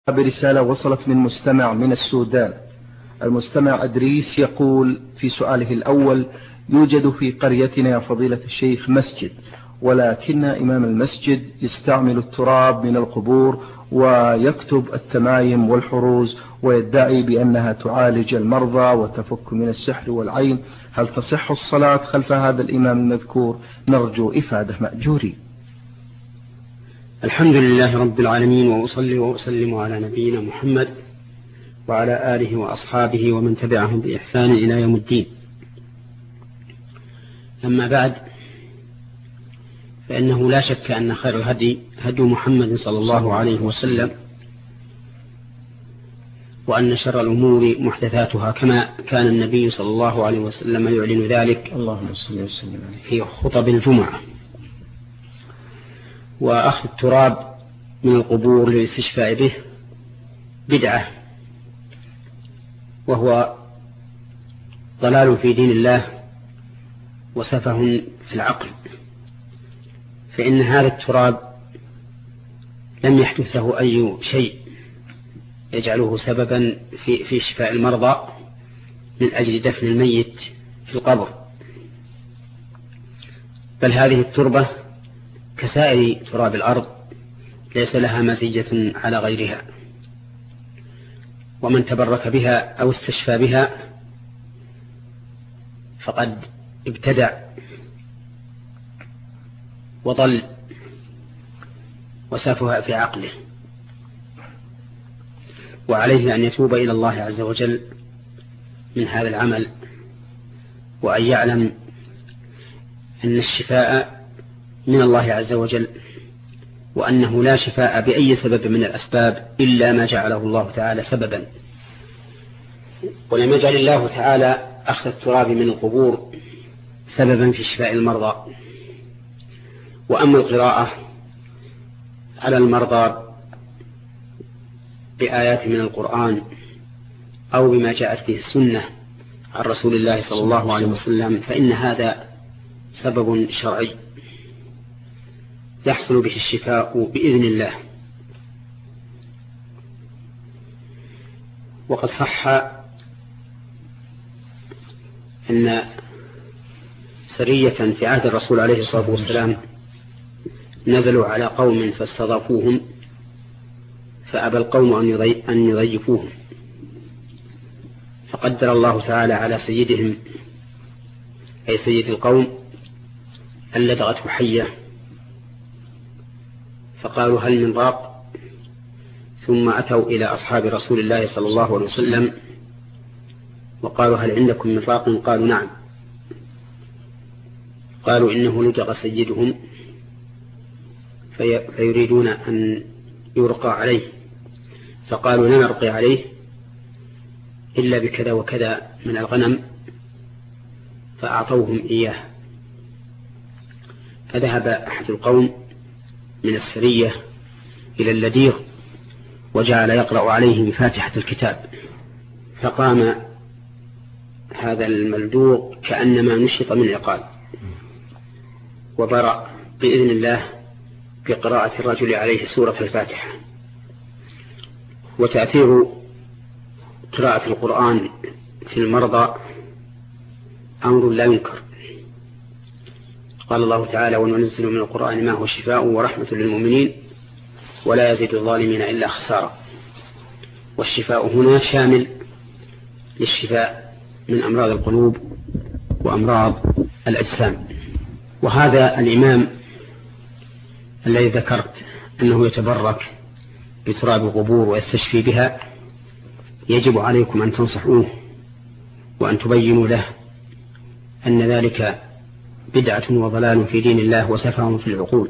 برسالة وصلت من مستمع من السودان. المستمع أدريس يقول في سؤاله الأول: يوجد في قريتنا يا فضيلة الشيخ مسجد، ولكن إمام المسجد يستعمل التراب من القبور ويكتب التمايم والحروز ويدعي بأنها تعالج المرضى وتفك من السحر والعين. هل تصح الصلاة خلف هذا الإمام المذكور؟ نرجو إفادة مأجورين. الحمد لله رب العالمين، وأصلي وأسلم على نبينا محمد وعلى آله وأصحابه ومن تبعهم بإحسان إلى يوم الدين. أما بعد، فإنه لا شك أن خير الهدي هدي محمد صلى الله عليه وسلم، وأن شر الأمور محدثاتها، كما كان النبي صلى الله عليه وسلم يعلن ذلك في خطب الجمعة. وأخذ التراب من القبور للاستشفاء به بدعة، وهو ضلال في دين الله وسفه في العقل، فإن هذا التراب لم يحدث له أي شيء يجعله سببا في شفاء المرضى من أجل دفن الميت في القبر، بل هذه التربة كسائر تراب الأرض ليس لها مزية على غيرها، ومن تبرك بها أو استشفى بها فقد ابتدع وضل وسافها في عقله، وعليه أن يتوب إلى الله عز وجل من هذا العمل، وأن يعلم أن الشفاء من الله عز وجل، وأنه لا شفاء بأي سبب من الأسباب إلا ما جعله الله تعالى سببا. ولم يجعل الله تعالى أخذ التراب من القبور سببا في شفاء المرضى. وأما القراءة على المرضى بآيات من القرآن أو بما جاءت به السنة عن رسول الله صلى الله عليه وسلم، فإن هذا سبب شرعي يحصل به الشفاء بإذن الله. وقد صح أن سرية في عهد الرسول عليه الصلاة والسلام نزلوا على قوم فاستضافوهم، فأبى القوم أن يضيفوهم، فقدر الله تعالى على سيدهم أي سيد القوم أن لدغته حية، فقالوا هل من راق؟ ثم أتوا إلى أصحاب رسول الله صلى الله عليه وسلم وقالوا هل عندكم من راق؟ قالوا نعم. قالوا إنه لدغ سيدهم فيريدون أن يرقى عليه، فقالوا لا نرقي عليه إلا بكذا وكذا من الغنم، فأعطوهم إياه. فذهب أحد القوم من السرية إلى اللديغ وجعل يقرأ عليه بفاتحة الكتاب، فقام هذا الملدوغ كأنما نشط من عقال، وبرأ بإذن الله بقراءة الرجل عليه سورة الفاتحة. وتأثير قراءة القرآن في المرضى أمر لا ينكر. قال الله تعالى وننزل من القرآن ما هو شفاء ورحمة للمؤمنين ولا يزيد الظالمين إلا خسارة. والشفاء هنا شامل للشفاء من أمراض القلوب وأمراض الأجسام. وهذا الإمام الذي ذكرت أنه يتبرك بتراب القبور ويستشفي بها، يجب عليكم أن تنصحوه وأن تبينوا له أن ذلك بدعة وضلال في دين الله وسفه في العقول،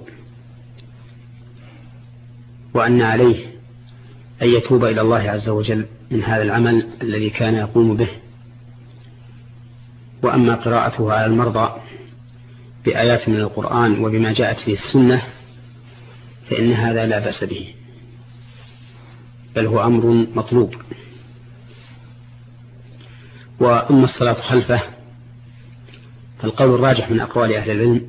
وأن عليه أن يتوب إلى الله عز وجل من هذا العمل الذي كان يقوم به. وأما قراءته على المرضى بآيات من القرآن وبما جاءت به السنة فإن هذا لا بأس به، بل هو أمر مطلوب. وأما الصلاة خلفه فالقول الراجح من أقوال أهل العلم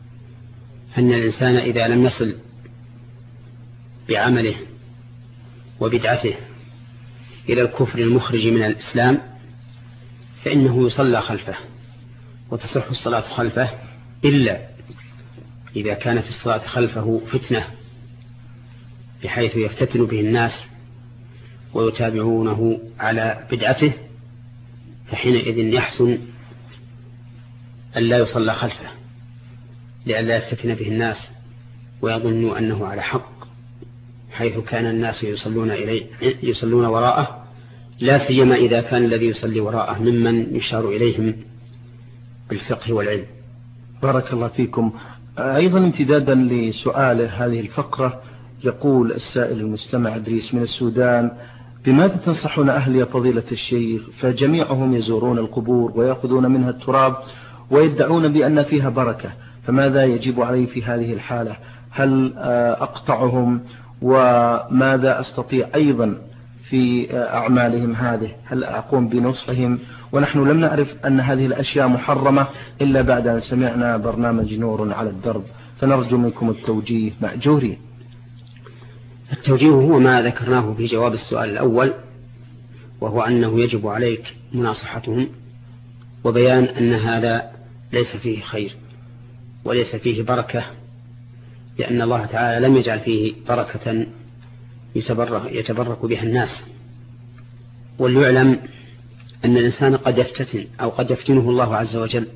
أن الإنسان إذا لم يصل بعمله وبدعته إلى الكفر المخرج من الإسلام فإنه يصلى خلفه وتصح الصلاة خلفه، إلا إذا كان في الصلاة خلفه فتنة بحيث يفتتن به الناس ويتابعونه على بدعته، فحينئذ يحسن أن لا يصلى خلفه لئلا يفتتن به الناس ويظن أنه على حق، حيث كان الناس يصلون وراءه، لا سيما إذا كان الذي يصلي وراءه ممن يشار إليهم بالفقه والعلم. بارك الله فيكم. أيضا امتدادا لسؤاله هذه الفقرة، يقول السائل المستمع إدريس من السودان: بماذا تنصحون أهل يا فضيلة الشيخ؟ فجميعهم يزورون القبور ويأخذون منها التراب ويدعون بأن فيها بركة، فماذا يجب علي في هذه الحالة؟ هل أقطعهم؟ وماذا أستطيع أيضا في أعمالهم هذه؟ هل أقوم بنصحهم؟ ونحن لم نعرف أن هذه الأشياء محرمة إلا بعد أن سمعنا برنامج نور على الدرب، فنرجو منكم التوجيه مأجورين. التوجيه هو ما ذكرناه في جواب السؤال الأول، وهو أنه يجب عليك مناصحتهم وبيان أن هذا ليس فيه خير وليس فيه بركة، لأن الله تعالى لم يجعل فيه بركة يتبرك بها الناس. وليعلم أن الإنسان قد يفتتن أو قد يفتنه الله عز وجل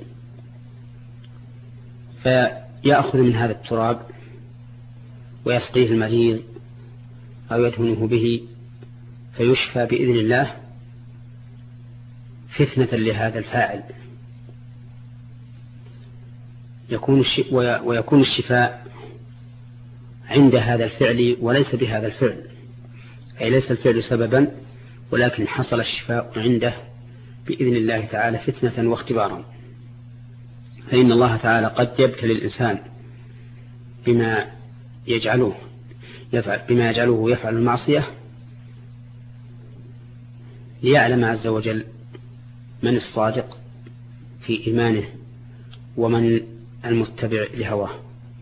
فيأخذ من هذا التراب ويسقيه المريض أو يدهنه به فيشفى بإذن الله فتنة لهذا الفاعل، ويكون الشفاء عند هذا الفعل وليس بهذا الفعل، أي ليس الفعل سببا ولكن حصل الشفاء عنده بإذن الله تعالى فتنة واختبارا. فإن الله تعالى قد يبتلي الإنسان بما يجعله يفعل المعصية ليعلم عز وجل من الصادق في إيمانه ومن المتبع لهواه.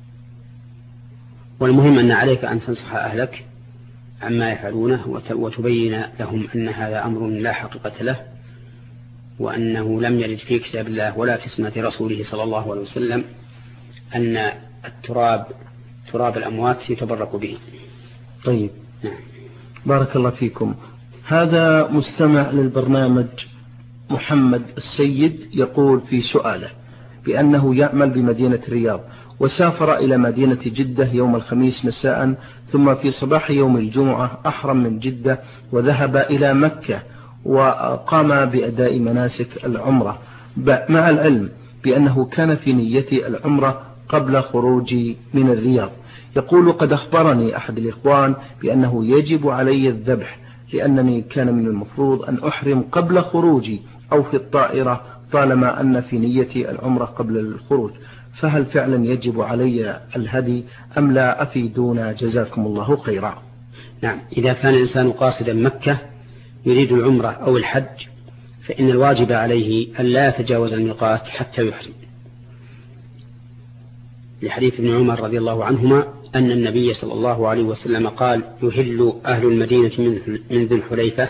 والمهم أن عليك أن تنصح أهلك عما يفعلونه وتبين لهم أن هذا أمر لا حقيقة له، وأنه لم يرد في كتاب الله ولا في سنة رسوله صلى الله عليه وسلم أن تراب الأموات يتبرك به. طيب، بارك الله فيكم. هذا مستمع للبرنامج محمد السيد يقول في سؤاله بأنه يعمل بمدينة الرياض، وسافر إلى مدينة جدة يوم الخميس مساء، ثم في صباح يوم الجمعة أحرم من جدة وذهب إلى مكة وقام بأداء مناسك العمرة، مع العلم بأنه كان في نية العمرة قبل خروجي من الرياض. يقول: قد أخبرني أحد الإخوان بأنه يجب علي الذبح، لأنني كان من المفروض أن أحرم قبل خروجي أو في الطائرة طالما أن في نيتي العمرة قبل الخروج، فهل فعلا يجب علي الهدي أم لا؟ أفيدونا جزاكم الله خيرا. نعم، إذا كان الإنسان قاصدا مكة يريد العمرة أو الحج فإن الواجب عليه أن لا يتجاوز الميقات حتى يحرم، لحديث ابن عمر رضي الله عنهما أن النبي صلى الله عليه وسلم قال: يهل أهل المدينة من ذي الحليفة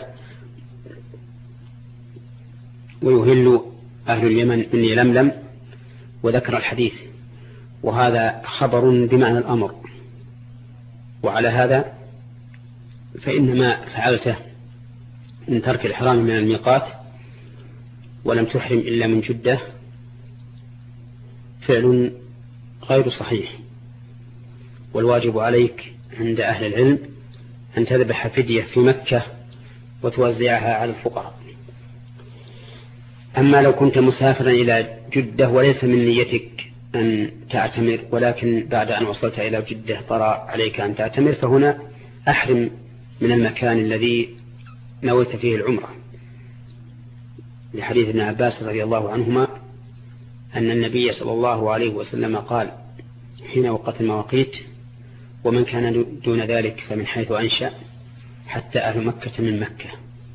ويهل أهل اليمن من يلملم، وذكر الحديث، وهذا خبر بمعنى الأمر. وعلى هذا فإنما فعلته من ترك الإحرام من الميقات ولم تحرم إلا من جدة فعل غير صحيح، والواجب عليك عند أهل العلم أن تذبح فدية في مكة وتوزعها على الفقراء. أما لو كنت مسافرا إلى جدة وليس من نيتك أن تعتمر، ولكن بعد أن وصلت إلى جدة طرأ عليك أن تعتمر، فهنا أحرم من المكان الذي نويت فيه العمرة، لحديث ابن عباس رضي الله عنهما أن النبي صلى الله عليه وسلم قال حين وقت المواقيت: ومن كان دون ذلك فمن حيث أنشأ حتى أهل مكة من مكة.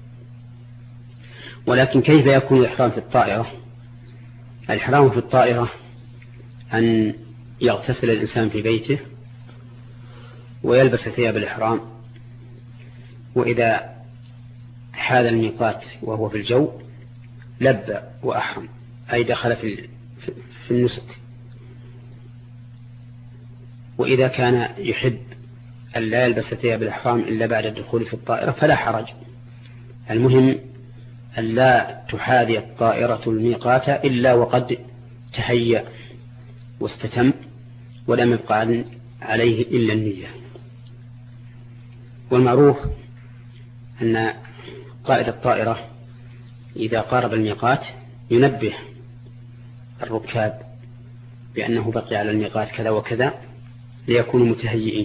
ولكن كيف يكون الإحرام في الطائرة؟ الإحرام في الطائرة أن يغتسل الإنسان في بيته ويلبس ثياب الإحرام وإذا حال الميقات وهو في الجو لبى وأحرم، أي دخل في النسك. وإذا كان يحب أن لا يلبس ثياب الإحرام إلا بعد الدخول في الطائرة فلا حرج. المهم أن لا تحاذي الطائرة الميقات إلا وقد تهيأ واستتم ولم يبقى عليه إلا النية. والمعروف أن قائد الطائرة إذا قارب الميقات ينبه الركاب بأنه بقي على الميقات كذا وكذا ليكونوا متهيئين.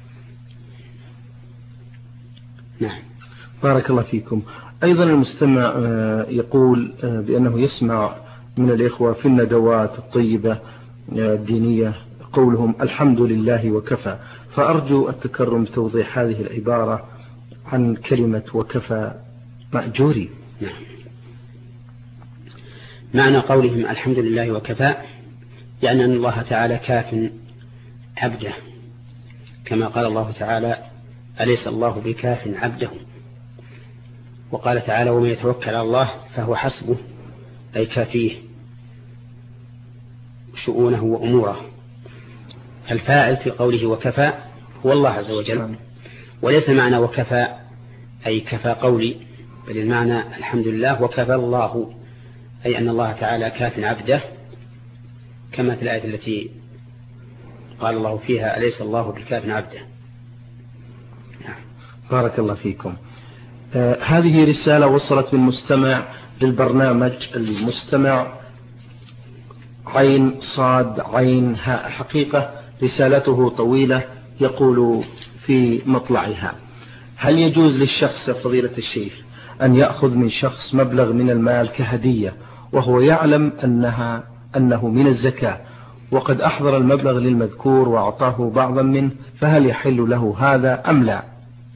نعم. بارك الله فيكم. أيضا المستمع يقول بأنه يسمع من الإخوة في الندوات الطيبة الدينية قولهم الحمد لله وكفى، فأرجو التكرم بتوضيح هذه العبارة عن كلمة وكفى مأجوري. نعم. معنى قولهم الحمد لله وكفى يعني أن الله تعالى كاف عبده، كما قال الله تعالى أليس الله بكاف عبده، وقال تعالى ومن يتوكل على الله فهو حسبه، أي كافيه شؤونه وأموره. فالفاعل في قوله وكفى هو الله عز وجل، وليس معنى وكفى أي كفى قولي، بل المعنى الحمد لله وكفى الله، أي أن الله تعالى كاف عبده، كما في الآية التي قال الله فيها أليس الله بكاف عبده. بارك الله فيكم. هذه رسالة وصلت من مستمع للبرنامج، المستمع عين صاد عين هاء. حقيقة رسالته طويلة، يقول في مطلعها: هل يجوز للشخص فضيلة الشيخ أن يأخذ من شخص مبلغ من المال كهدية وهو يعلم أنه من الزكاة، وقد أحضر المبلغ للمذكور وأعطاه بعضا منه، فهل يحل له هذا أم لا؟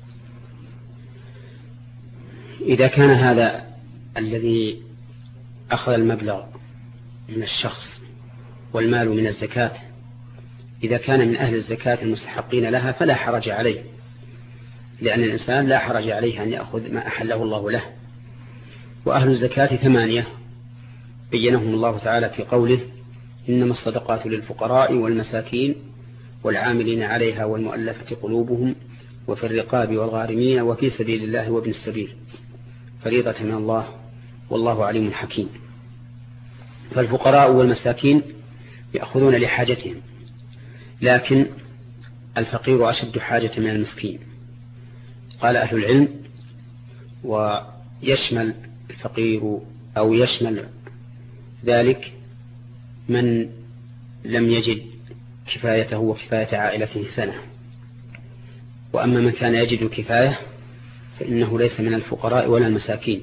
إذا كان هذا الذي أخذ المبلغ من الشخص والمال من الزكاة إذا كان من أهل الزكاة المستحقين لها فلا حرج عليه، لأن الإنسان لا حرج عليه أن يأخذ ما أحله الله له. وأهل الزكاة 8 بينهم الله تعالى في قوله إنما الصدقات للفقراء والمساكين والعاملين عليها والمؤلفة قلوبهم وفي الرقاب والغارمين وفي سبيل الله وابن السبيل فريضة من الله والله عليم حكيم. فالفقراء والمساكين يأخذون لحاجتهم، لكن الفقير أشد حاجة من المسكين. قال أهل العلم ويشمل الفقير أو يشمل ذلك من لم يجد كفايته وكفاية عائلته سنة، وأما من كان يجد كفاية فإنه ليس من الفقراء ولا المساكين.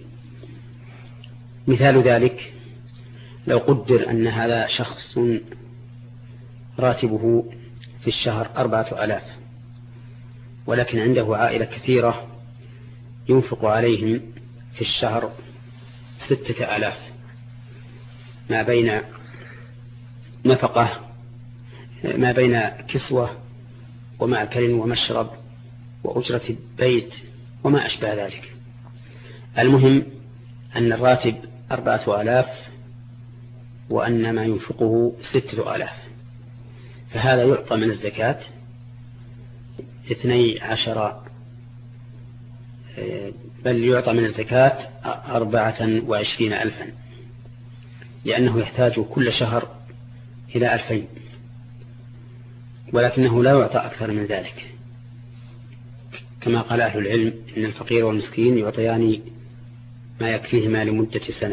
مثال ذلك لو قدر أن هذا شخص راتبه في الشهر 4000 ولكن عنده عائلة كثيرة ينفق عليهم في الشهر 6000، ما بين نفقة ما بين كسوة ومأكل ومشرب وأجرة بيت وما أشبه ذلك. المهم أن الراتب 4000 وأن ما ينفقه 6000، فهذا يعطى من الزكاة 12 بل يعطى من الزكاة 24,000 لأنه يحتاج كل شهر إلى 2000، ولكنه لا يعطى أكثر من ذلك، كما قال أهل العلم إن الفقير والمسكين يعطيان ما يكفيهما لمدة سنة.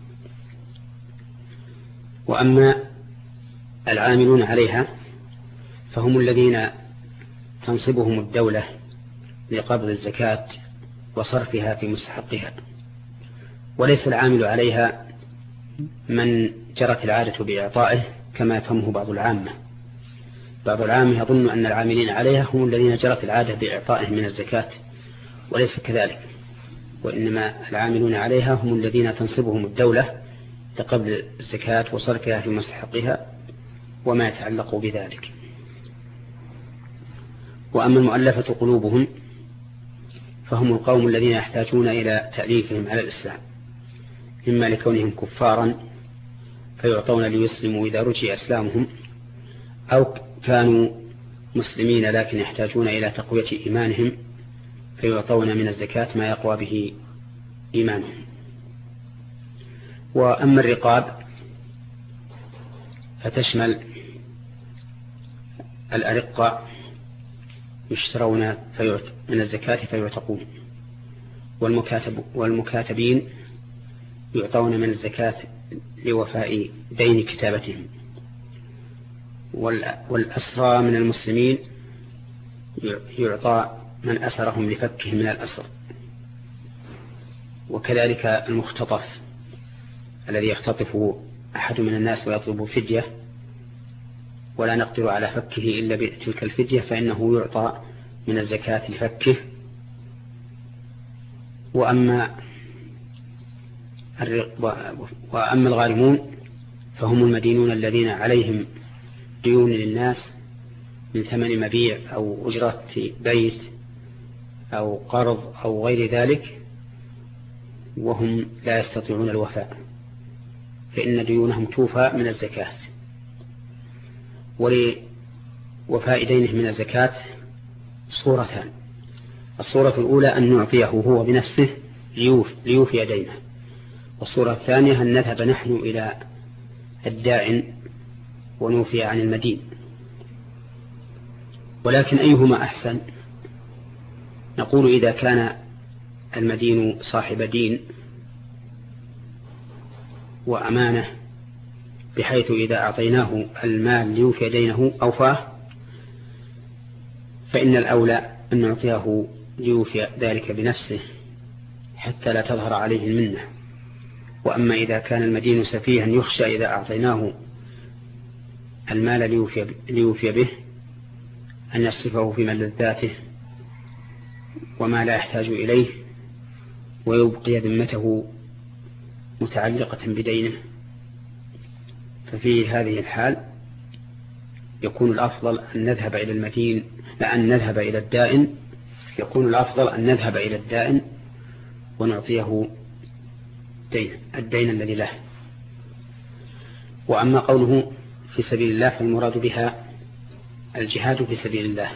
وأما العاملون عليها فهم الذين تنصبهم الدولة لقبض الزكاة وصرفها في مستحقها، وليس العامل عليها من جرت العادة بإعطائه كما يفهمه بعض العامة. بعض العامة يظن أن العاملين عليها هم الذين جرت العادة بإعطائهم من الزكاة، وليس كذلك، وإنما العاملون عليها هم الذين تنصبهم الدولة لقبض الزكاة وصرفها في مستحقها وما يتعلق بذلك. وأما المؤلفة قلوبهم فهم القوم الذين يحتاجون إلى تأليفهم على الإسلام، إما لكونهم كفارا فيعطون ليسلموا إذا رجي إسلامهم، أو كانوا مسلمين لكن يحتاجون إلى تقوية إيمانهم فيعطون من الزكاة ما يقوى به إيمانهم. وأما الرقاب فتشمل الأرقة يشترون من الزكاة فيعتقون، والمكاتبين يعطون من الزكاة لوفاء دين كتابتهم، والأسرى من المسلمين يعطى من أسرهم لفكه من الأسر، وكذلك المختطف الذي يختطفه أحد من الناس ويطلب فدية ولا نقدر على فكه إلا بتلك الفدية فإنه يعطى من الزكاة لفكه. وأما الغارمون فهم المدينون الذين عليهم ديون للناس من ثمن مبيع أو أجرة بيت أو قرض أو غير ذلك، وهم لا يستطيعون الوفاء، فإن ديونهم توفى من الزكاة. ولوفاء دينه من الزكاة صورتان: الصورة الأولى أن نعطيه هو بنفسه ليوفي دينه، والصورة الثانية أن نذهب نحن إلى الدائن ونوفي عن المدين. ولكن أيهما أحسن؟ نقول إذا كان المدين صاحب دين وأمانة بحيث إذا أعطيناه المال ليوفي دينه أوفاه، فإن الأولى أن نعطيه ليوفي ذلك بنفسه حتى لا تظهر عليه المنة. وأما إذا كان المدين سفيها يخشى إذا أعطيناه المال ليوفي به أن يصرفه في ملذاته وما لا يحتاج إليه ويبقي ذمته متعلقة بدينه، ففي هذه الحال يكون الأفضل أن نذهب إلى المدين لأن نذهب إلى الدائن، يكون الأفضل أن نذهب إلى الدائن ونعطيه الدين الذي له. وأما قوله في سبيل الله فالمراد بها الجهاد في سبيل الله،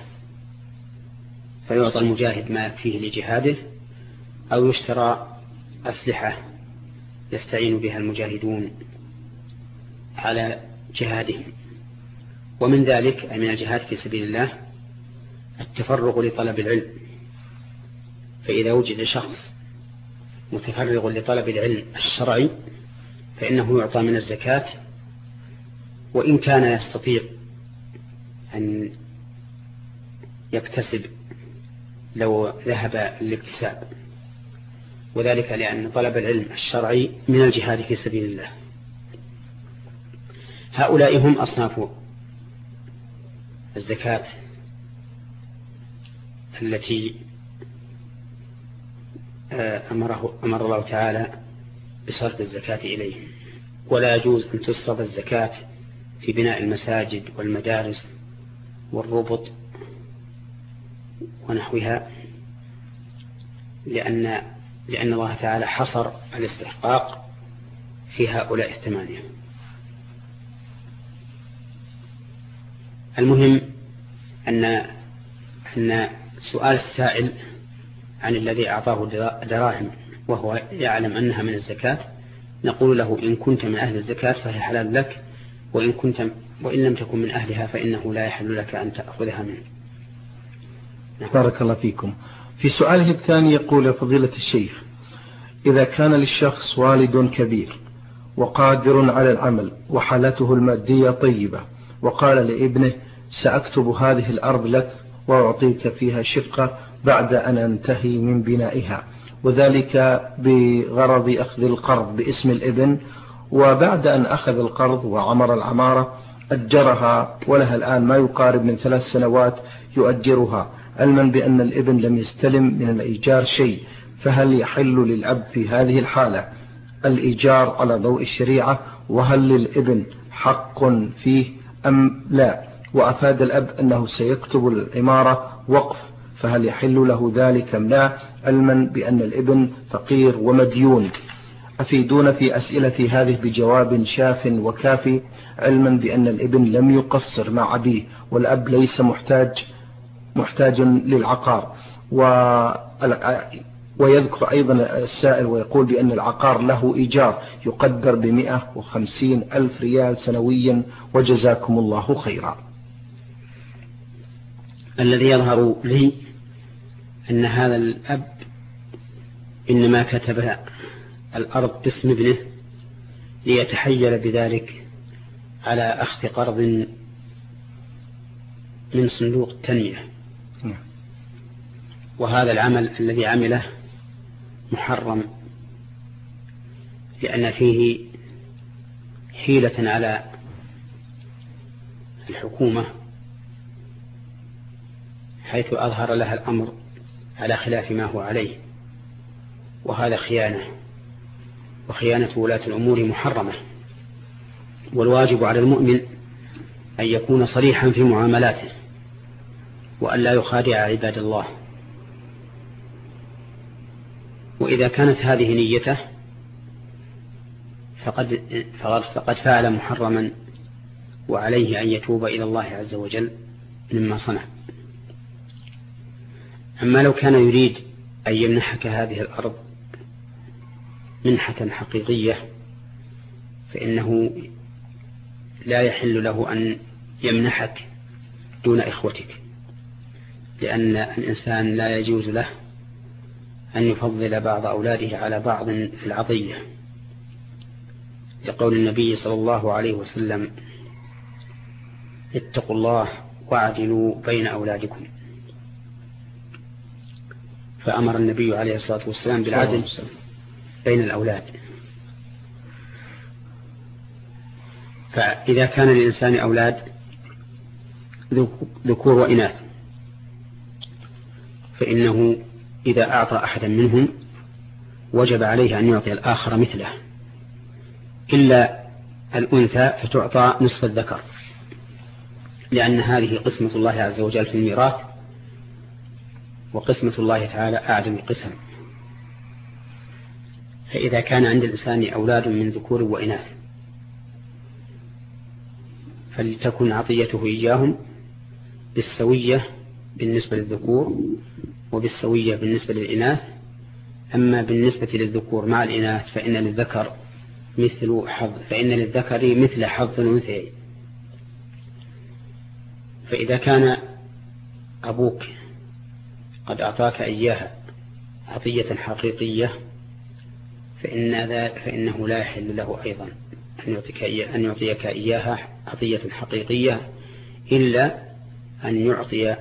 فيعطى المجاهد ما يكفيه لجهاده أو يشترى أسلحة يستعين بها المجاهدون على جهادهم. ومن ذلك أي من الجهاد في سبيل الله التفرغ لطلب العلم، فإذا وجد شخص متفرغ لطلب العلم الشرعي فإنه يعطى من الزكاة، وإن كان يستطيع أن يكتسب لو ذهب للاكتساب، وذلك لأن طلب العلم الشرعي من الجهاد في سبيل الله. هؤلاء هم أصناف الزكاة التي أمر الله تعالى بصرف الزكاة إليهم. ولا يجوز أن تصرف الزكاة في بناء المساجد والمدارس والربط ونحوها، لأن الله تعالى حصر الاستحقاق في هؤلاء الثمانية. المهم أن سؤال السائل عن الذي أعطاه دراهم وهو يعلم أنها من الزكاة، نقول له إن كنت من أهل الزكاة فهي حلال لك، وإن لم تكن من أهلها فإنه لا يحل لك أن تأخذها منه. بارك الله فيكم. في سؤاله الثاني يقول يا فضيلة الشيخ: إذا كان للشخص والد كبير وقادر على العمل وحالته المادية طيبة، وقال لابنه: سأكتب هذه الأرض لك وأعطيك فيها شقة بعد أن أنتهي من بنائها، وذلك بغرض أخذ القرض باسم الابن، وبعد أن أخذ القرض وعمر العمارة أجرها ولها الآن ما يقارب من 3 سنوات يؤجرها، علما بأن الابن لم يستلم من الإيجار شيء، فهل يحل للأب في هذه الحالة الإيجار على ضوء الشريعة؟ وهل للابن حق فيه أم لا؟ وأفاد الأب أنه سيكتب العمارة وقف فهل يحل له ذلك أم لا، علما بأن الابن فقير ومديون؟ أفيدون في أسئلة هذه بجواب شاف وكافي، علما بأن الابن لم يقصر مع أبيه والأب ليس محتاج للعقار. ويذكر أيضا السائل ويقول بأن العقار له إيجار يقدر ب150,000 ريال سنويا، وجزاكم الله خيرا. الذي يظهر لي أن هذا الأب إنما كتب الأرض باسم ابنه ليتحيل بذلك على أخذ قرض من صندوق التنمية، وهذا العمل الذي عمله محرم، لأن فيه حيلة على الحكومة حيث أظهر لها الأمر على خلاف ما هو عليه، وهذا خيانة، وخيانة ولاة الأمور محرمة. والواجب على المؤمن أن يكون صريحا في معاملاته وأن لا يخادع عباد الله. وإذا كانت هذه نيته فقد فعل محرما، وعليه أن يتوب إلى الله عز وجل مما صنع. أما لو كان يريد أن يمنحك هذه الأرض منحة حقيقية فإنه لا يحل له أن يمنحك دون إخوتك، لأن الإنسان لا يجوز له أن يفضل بعض أولاده على بعض في العطية، لقول النبي صلى الله عليه وسلم: اتقوا الله واعدلوا بين أولادكم. فأمر النبي عليه الصلاة والسلام بالعدل بين الأولاد. فإذا كان للإنسان أولاد ذكور وإناث فإنه إذا أعطى أحدا منهم وجب عليه أن يعطي الآخر مثله، إلا الأنثى فتعطى نصف الذكر، لأن هذه قسمة الله عز وجل في الميراث، وقسمة الله تعالى أعدل القسم. فإذا كان عند الإنسان أولاد من ذكور وإناث فلتكن عطيته إياهم بالسوية بالنسبة للذكور وبالسوية بالنسبة للإناث. أما بالنسبة للذكور مع الإناث فإن للذكر مثل حظ الأنثيين. فإذا كان أبوك قد أعطاك إياها عطية حقيقية فإنه لا يحل له أيضا أن يعطيك إياها عطية حقيقية، إلا أن يعطي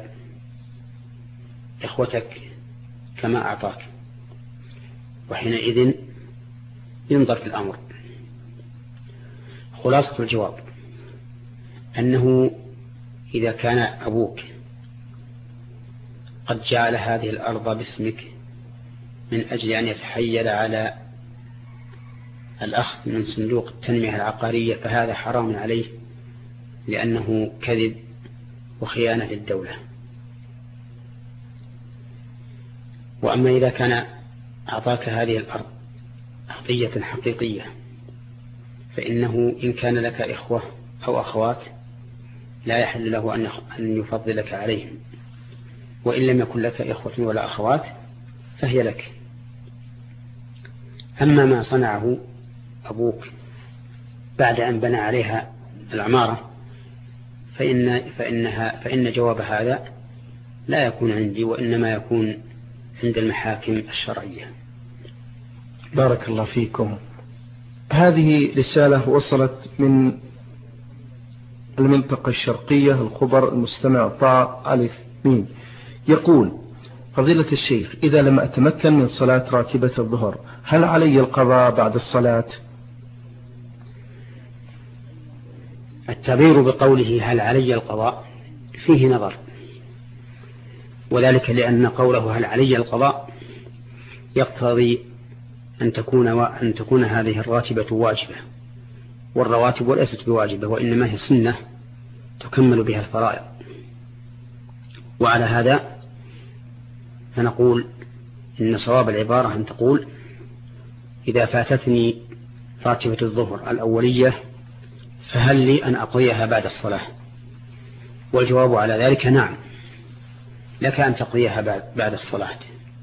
إخوتك كما أعطاك، وحينئذ ينظر في الأمر. خلاصة الجواب أنه إذا كان أبوك قد جعل هذه الأرض باسمك من أجل أن يتحيل على الأخذ من صندوق التنمية العقارية فهذا حرام عليه، لأنه كذب وخيانة للدولة. وأما إذا كان أعطاك هذه الأرض عطية حقيقية فإنه إن كان لك إخوة أو أخوات لا يحل له أن يفضلك عليهم، وإن لم يكن لك إخوة ولا أخوات فهي لك. أما ما صنعه أبوك بعد أن بنى عليها العمارة فإن جواب هذا لا يكون عندي، وإنما يكون عند المحاكم الشرعية. بارك الله فيكم. هذه رسالة وصلت من المنطقة الشرقية، الخبر، المستمع طاء ألف ميم، يقول: فضيلة الشيخ، إذا لم أتمكن من صلاة راتبة الظهر هل علي القضاء بعد الصلاة؟ التعبير بقوله هل علي القضاء فيه نظر، وذلك لأن قوله هل علي القضاء يقتضي أن تكون هذه الراتبة واجبة، والرواتب ليست بواجبة وإنما هي سنة تكمل بها الفرائض. وعلى هذا فنقول إن صواب العبارة أن تقول إذا فاتتني راتبة الظهر الأولية فهل لي أن أقضيها بعد الصلاة؟ والجواب على ذلك نعم، لك أن تقضيها بعد الصلاة،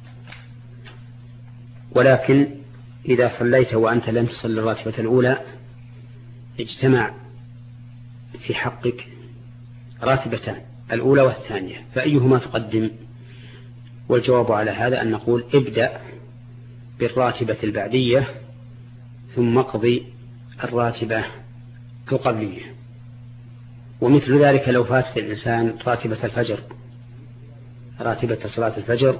ولكن إذا صليت وأنت لم تصل الراتبة الأولى اجتمع في حقك راتبتان، الأولى والثانية، فأيهما تقدم؟ والجواب على هذا أن نقول ابدأ بالراتبة البعدية ثم اقضي الراتبة القبلية. ومثل ذلك لو فات الإنسان راتبة الفجر، راتبة صلاة الفجر،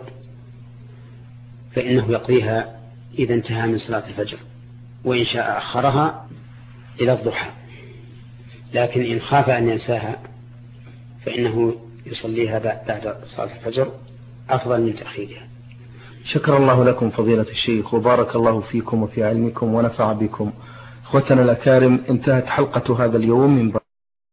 فإنه يقضيها إذا انتهى من صلاة الفجر، وإن شاء أخرها إلى الضحى، لكن إن خاف أن ينساها فإنه يصليها بعد صلاة الفجر أفضل من تأخيرها. شكر الله لكم فضيلة الشيخ، وبارك الله فيكم وفي علمكم ونفع بكم. اخوتنا الأكارم، انتهت حلقة هذا اليوم من